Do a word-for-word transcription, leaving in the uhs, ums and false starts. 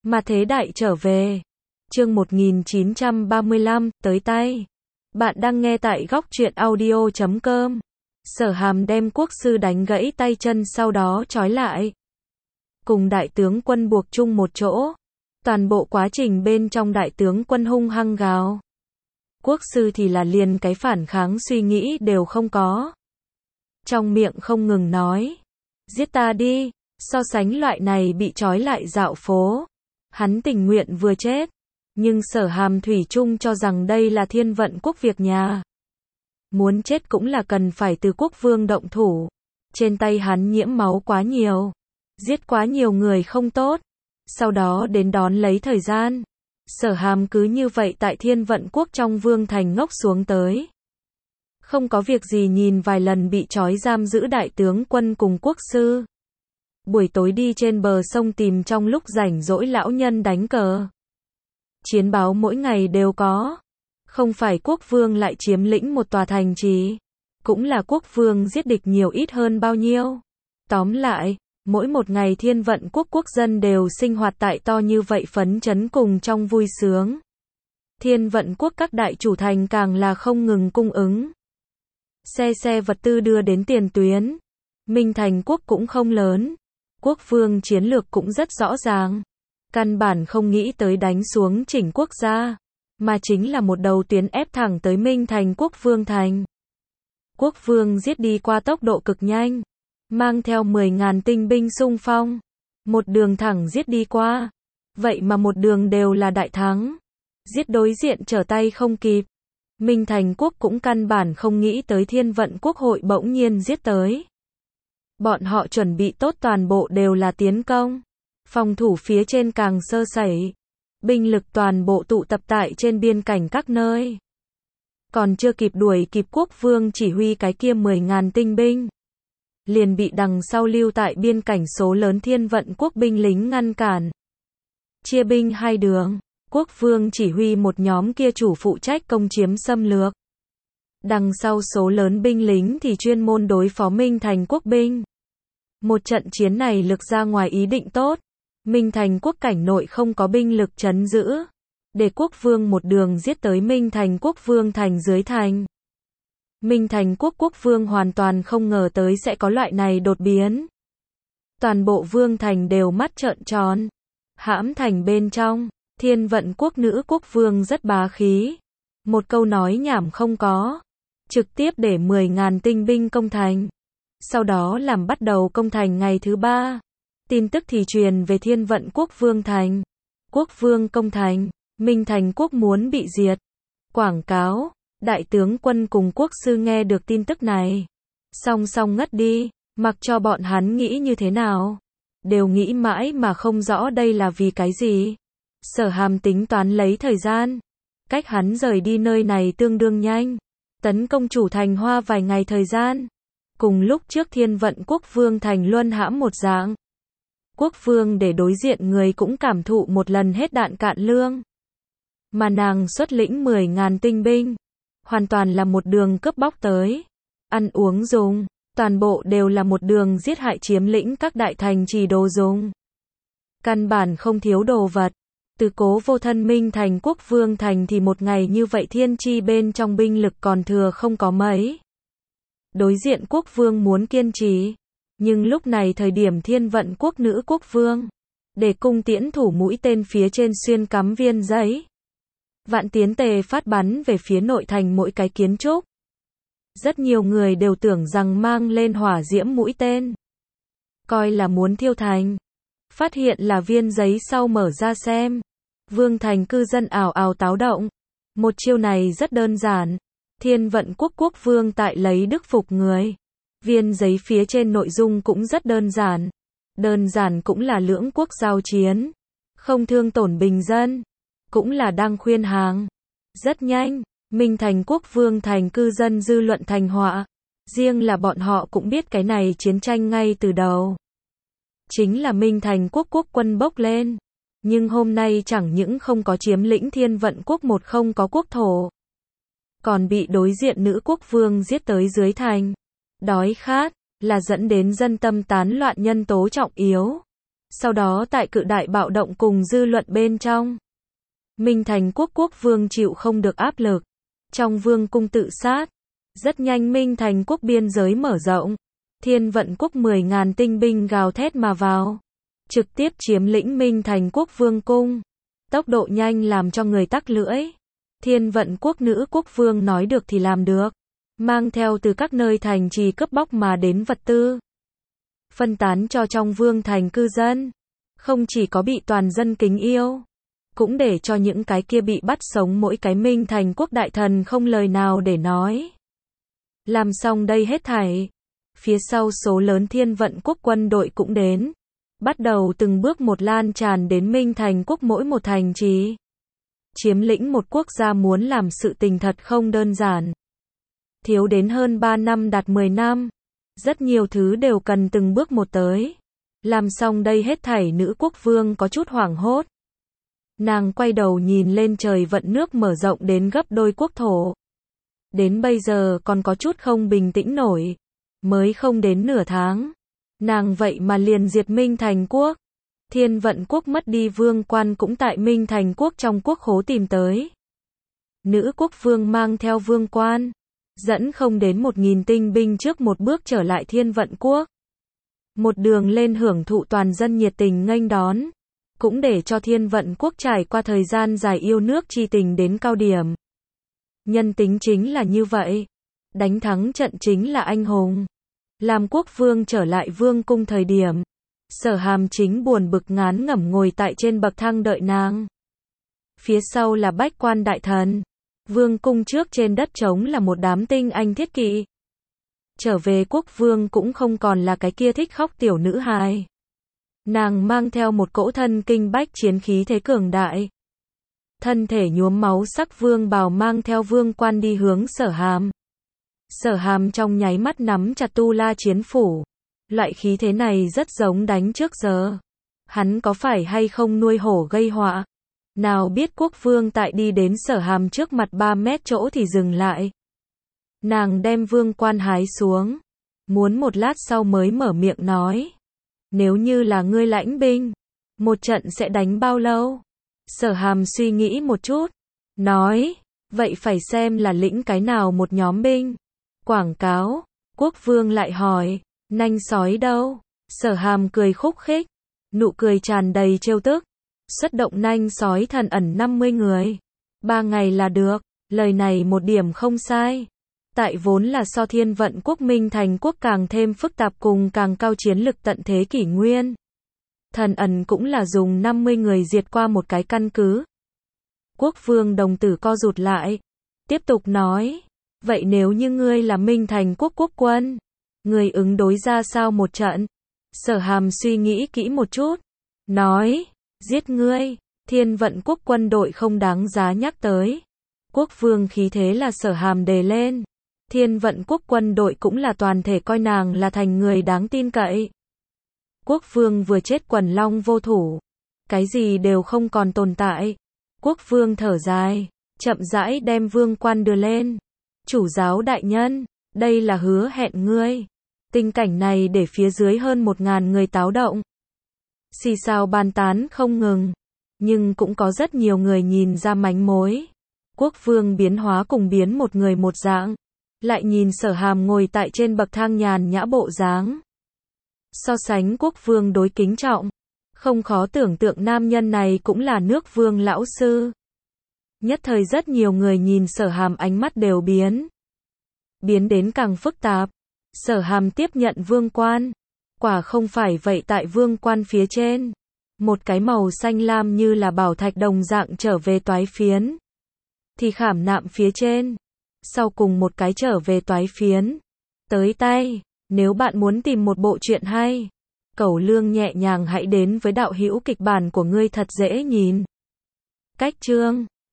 Mà thế đại trở về. Chương một nghìn chín trăm ba mươi lăm, tới tay. Bạn đang nghe tại góc truyện audio chấm com. Sở Hàm đem quốc sư đánh gãy tay chân sau đó trói lại. Cùng đại tướng quân buộc chung một chỗ. Toàn bộ quá trình bên trong đại tướng quân hung hăng gào. Quốc sư thì là liền cái phản kháng suy nghĩ đều không có. Trong miệng không ngừng nói. Giết ta đi. So sánh loại này bị trói lại dạo phố. Hắn tình nguyện vừa chết. Nhưng Sở Hàm thủy chung cho rằng đây là thiên vận quốc việc nhà. Muốn chết cũng là cần phải từ quốc vương động thủ. Trên tay hắn nhiễm máu quá nhiều. Giết quá nhiều người không tốt. Sau đó đến đón lấy thời gian. Sở Hàm cứ như vậy tại thiên vận quốc trong vương thành ngốc xuống tới. Không có việc gì nhìn vài lần bị trói giam giữ đại tướng quân cùng quốc sư. Buổi tối đi trên bờ sông tìm trong lúc rảnh rỗi lão nhân đánh cờ. Chiến báo mỗi ngày đều có. Không phải quốc vương lại chiếm lĩnh một tòa thành trì. Cũng là quốc vương giết địch nhiều ít hơn bao nhiêu. Tóm lại, mỗi một ngày thiên vận quốc quốc dân đều sinh hoạt tại to như vậy phấn chấn cùng trong vui sướng. Thiên vận quốc các đại chủ thành càng là không ngừng cung ứng. Xe xe vật tư đưa đến tiền tuyến. Minh thành quốc cũng không lớn. Quốc vương chiến lược cũng rất rõ ràng. Căn bản không nghĩ tới đánh xuống chỉnh quốc gia. Mà chính là một đầu tuyến ép thẳng tới Minh thành quốc vương thành. Quốc vương giết đi qua tốc độ cực nhanh. Mang theo mười ngàn tinh binh xung phong. Một đường thẳng giết đi qua. Vậy mà một đường đều là đại thắng. Giết đối diện trở tay không kịp. Minh thành quốc cũng căn bản không nghĩ tới thiên vận quốc hội bỗng nhiên giết tới. Bọn họ chuẩn bị tốt toàn bộ đều là tiến công. Phòng thủ phía trên càng sơ sẩy. Binh lực toàn bộ tụ tập tại trên biên cảnh các nơi. Còn chưa kịp đuổi kịp quốc vương chỉ huy cái kia mười ngàn tinh binh. Liền bị đằng sau lưu tại biên cảnh số lớn thiên vận quốc binh lính ngăn cản. Chia binh hai đường. Quốc vương chỉ huy một nhóm kia chủ phụ trách công chiếm xâm lược. Đằng sau số lớn binh lính thì chuyên môn đối phó Minh thành quốc binh. Một trận chiến này lực ra ngoài ý định tốt. Minh thành quốc cảnh nội không có binh lực trấn giữ. Để quốc vương một đường giết tới Minh thành quốc vương thành dưới thành. Minh thành quốc quốc vương hoàn toàn không ngờ tới sẽ có loại này đột biến. Toàn bộ vương thành đều mắt trợn tròn. Hãm thành bên trong. Thiên vận quốc nữ quốc vương rất bá khí. Một câu nói nhảm không có. Trực tiếp để mười ngàn tinh binh công thành. Sau đó làm bắt đầu công thành ngày thứ ba. Tin tức thì truyền về thiên vận quốc vương thành. Quốc vương công thành. Minh thành quốc muốn bị diệt. Quảng cáo. Đại tướng quân cùng quốc sư nghe được tin tức này. Song song ngất đi. Mặc cho bọn hắn nghĩ như thế nào. Đều nghĩ mãi mà không rõ đây là vì cái gì. Sở Hàm tính toán lấy thời gian. Cách hắn rời đi nơi này tương đương nhanh. Tấn công chủ thành hoa vài ngày thời gian. Cùng lúc trước thiên vận quốc vương thành luân hãm một dạng. Quốc vương để đối diện người cũng cảm thụ một lần hết đạn cạn lương. Mà nàng xuất lĩnh mười ngàn tinh binh. Hoàn toàn là một đường cướp bóc tới. Ăn uống dùng. Toàn bộ đều là một đường giết hại chiếm lĩnh các đại thành trì đồ dùng. Căn bản không thiếu đồ vật. Từ cố vô thân Minh thành quốc vương thành thì một ngày như vậy thiên chi bên trong binh lực còn thừa không có mấy. Đối diện quốc vương muốn kiên trì. Nhưng lúc này thời điểm thiên vận quốc nữ quốc vương. Để cung tiễn thủ mũi tên phía trên xuyên cắm viên giấy. Vạn tiến tề phát bắn về phía nội thành mỗi cái kiến trúc. Rất nhiều người đều tưởng rằng mang lên hỏa diễm mũi tên. Coi là muốn thiêu thành. Phát hiện là viên giấy sau mở ra xem. Vương thành cư dân ảo ảo táo động. Một chiêu này rất đơn giản. Thiên vận quốc quốc vương tại lấy đức phục người. Viên giấy phía trên nội dung cũng rất đơn giản. Đơn giản cũng là lưỡng quốc giao chiến. Không thương tổn bình dân. Cũng là đang khuyên hàng. Rất nhanh. Minh thành quốc vương thành cư dân dư luận thành họa. Riêng là bọn họ cũng biết cái này chiến tranh ngay từ đầu. Chính là Minh thành quốc quốc quân bốc lên. Nhưng hôm nay chẳng những không có chiếm lĩnh thiên vận quốc một không có quốc thổ. Còn bị đối diện nữ quốc vương giết tới dưới thành. Đói khát, là dẫn đến dân tâm tán loạn nhân tố trọng yếu. Sau đó tại cự đại bạo động cùng dư luận bên trong, Minh Thành quốc quốc vương chịu không được áp lực, trong vương cung tự sát. Rất nhanh Minh Thành quốc biên giới mở rộng, Thiên Vận quốc mười ngàn tinh binh gào thét mà vào, trực tiếp chiếm lĩnh Minh Thành quốc vương cung. Tốc độ nhanh làm cho người tắc lưỡi. Thiên Vận quốc nữ quốc vương nói được thì làm được, mang theo từ các nơi thành trì cướp bóc mà đến vật tư, phân tán cho trong vương thành cư dân. Không chỉ có bị toàn dân kính yêu, cũng để cho những cái kia bị bắt sống mỗi cái Minh Thành quốc đại thần không lời nào để nói. Làm xong đây hết thảy, phía sau số lớn Thiên Vận quốc quân đội cũng đến, bắt đầu từng bước một lan tràn đến Minh Thành quốc mỗi một thành trì. Chiếm lĩnh một quốc gia muốn làm sự tình thật không đơn giản. Thiếu đến hơn ba năm đạt mười năm. Rất nhiều thứ đều cần từng bước một tới. Làm xong đây hết thảy nữ quốc vương có chút hoảng hốt. Nàng quay đầu nhìn lên trời vận nước mở rộng đến gấp đôi quốc thổ. Đến bây giờ còn có chút không bình tĩnh nổi. Mới không đến nửa tháng. Nàng vậy mà liền diệt Minh Thành quốc. Thiên Vận quốc mất đi vương quan cũng tại Minh Thành quốc trong quốc khố tìm tới. Nữ quốc vương mang theo vương quan, dẫn không đến một nghìn tinh binh trước một bước trở lại Thiên Vận quốc. Một đường lên hưởng thụ toàn dân nhiệt tình nghênh đón, cũng để cho Thiên Vận quốc trải qua thời gian dài yêu nước chi tình đến cao điểm. Nhân tính chính là như vậy. Đánh thắng trận chính là anh hùng. Làm quốc vương trở lại vương cung thời điểm, Sở Hàm chính buồn bực ngán ngẩm ngồi tại trên bậc thang đợi nàng. Phía sau là bách quan đại thần. Vương cung trước trên đất trống là một đám tinh anh thiết kỵ. Trở về quốc vương cũng không còn là cái kia thích khóc tiểu nữ hài. Nàng mang theo một cỗ thân kinh bách chiến khí thế cường đại. Thân thể nhuốm máu sắc vương bào mang theo vương quan đi hướng Sở Hàm. Sở Hàm trong nháy mắt nắm chặt tu la chiến phủ. Loại khí thế này rất giống đánh trước giờ. Hắn có phải hay không nuôi hổ gây họa? Nào biết quốc vương tại đi đến Sở Hàm trước mặt ba mét chỗ thì dừng lại. Nàng đem vương quan hái xuống. Muốn một lát sau mới mở miệng nói. Nếu như là ngươi lãnh binh, một trận sẽ đánh bao lâu? Sở Hàm suy nghĩ một chút. Nói, vậy phải xem là lĩnh cái nào một nhóm binh. Quảng cáo, quốc vương lại hỏi. Nanh sói đâu? Sở Hàm cười khúc khích, nụ cười tràn đầy trêu tức. Xuất động nanh sói thần ẩn năm mươi người. Ba ngày là được, lời này một điểm không sai. Tại vốn là so Thiên Vận quốc Minh Thành quốc càng thêm phức tạp cùng càng cao chiến lực tận thế kỷ nguyên. Thần ẩn cũng là dùng năm mươi người diệt qua một cái căn cứ. Quốc vương đồng tử co rụt lại. Tiếp tục nói, vậy nếu như ngươi là Minh Thành quốc quốc quân, người ứng đối ra sao một trận? Sở Hàm suy nghĩ kỹ một chút. Nói, giết ngươi. Thiên Vận quốc quân đội không đáng giá nhắc tới. Quốc vương khí thế là Sở Hàm đề lên. Thiên Vận quốc quân đội cũng là toàn thể coi nàng là thành người đáng tin cậy. Quốc vương vừa chết quần long vô thủ. Cái gì đều không còn tồn tại. Quốc vương thở dài, chậm rãi đem vương quan đưa lên. Chủ giáo đại nhân, đây là hứa hẹn ngươi. Tình cảnh này để phía dưới hơn một ngàn người táo động. Xì xào bàn tán không ngừng. Nhưng cũng có rất nhiều người nhìn ra mánh mối. Quốc vương biến hóa cùng biến một người một dạng. Lại nhìn Sở Hàm ngồi tại trên bậc thang nhàn nhã bộ dáng. So sánh quốc vương đối kính trọng. Không khó tưởng tượng nam nhân này cũng là nước vương lão sư. Nhất thời rất nhiều người nhìn Sở Hàm ánh mắt đều biến. Biến đến càng phức tạp. Sở Hàm tiếp nhận vương quan. Quả không phải vậy, tại vương quan phía trên. Một cái màu xanh lam như là bảo thạch đồng dạng trở về toái phiến. Thì khảm nạm phía trên. Sau cùng một cái trở về toái phiến. Tới tay, nếu bạn muốn tìm một bộ truyện hay, cẩu lương nhẹ nhàng hãy đến với đạo hữu kịch bản của ngươi thật dễ nhìn. Cách chương